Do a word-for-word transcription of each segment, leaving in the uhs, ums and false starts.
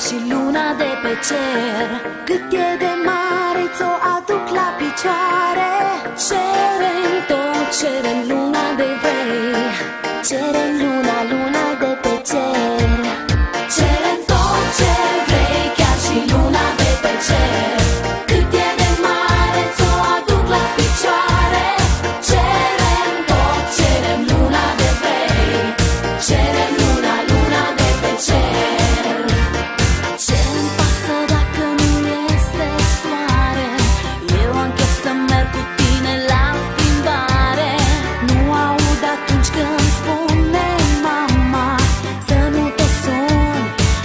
și luna de pe cer. Cât e de mare, ți-o aduc la picioare. Cerem tot, cerem luna de vrei. Cerem luna, luna de pe cer. Cerem tot ce vrei, chiar și luna de pe cer. Cât e de mare, ți-o aduc la picioare. Cerem tot, cerem luna de vrei. Cerem luna, luna de pe cer. Ce-mi pasă dacă nu este soare? Eu am chef să merg cu tine la plimbare. Nu aud atunci când spune mama să nu te sun.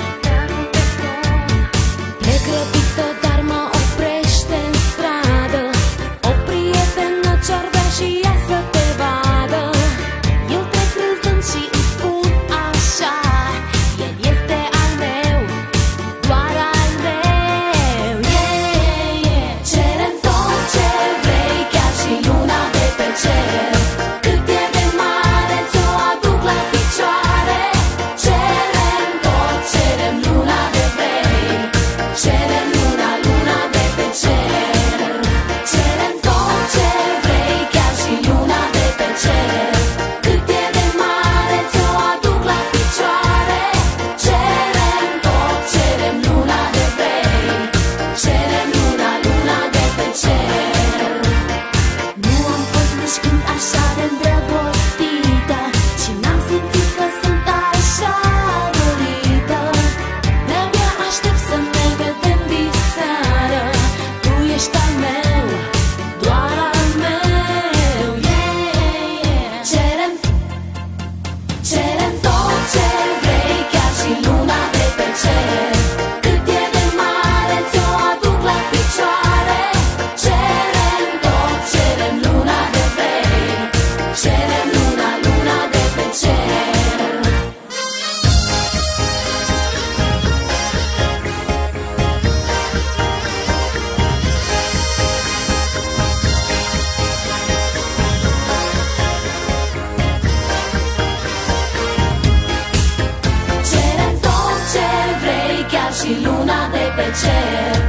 Plec răpită, dar mă oprește în stradă o prietenă ce-ar vrea și ea să te vadă. Eu trec râzând și îi spun așa: el este al meu, doar al meu. Yeah, yeah. Cerem tot ce vrei, chiar și luna de pe cer. Cât e de mare, ți-o aduc la picioare. Cerem tot, cerem luna de vrei. Cerem luna, luna de pe cer. Cerem tot ce vrei, chiar și luna de pe cer. Cât e de mare, ți-o aduc la picioare. Cerem tot, cerem luna de vrei. Cerem luna, luna de pe cer. Nu am fost nici când așa de îndrăgostită și n-am simțit că sunt așa dorită. De-abia aștept să ne vedem diseară. Tu ești al meu, doar al meu. Yeah, yeah. Cerem, cerem tot ce vrei, chiar și luna de pe cer. Cât e de mare, ți-o aduc la picioare. Cerem tot, cerem luna de vrei. Cerem luna, luna de pe cer. Cerem tot ce vrei, chiar și luna de pe cer.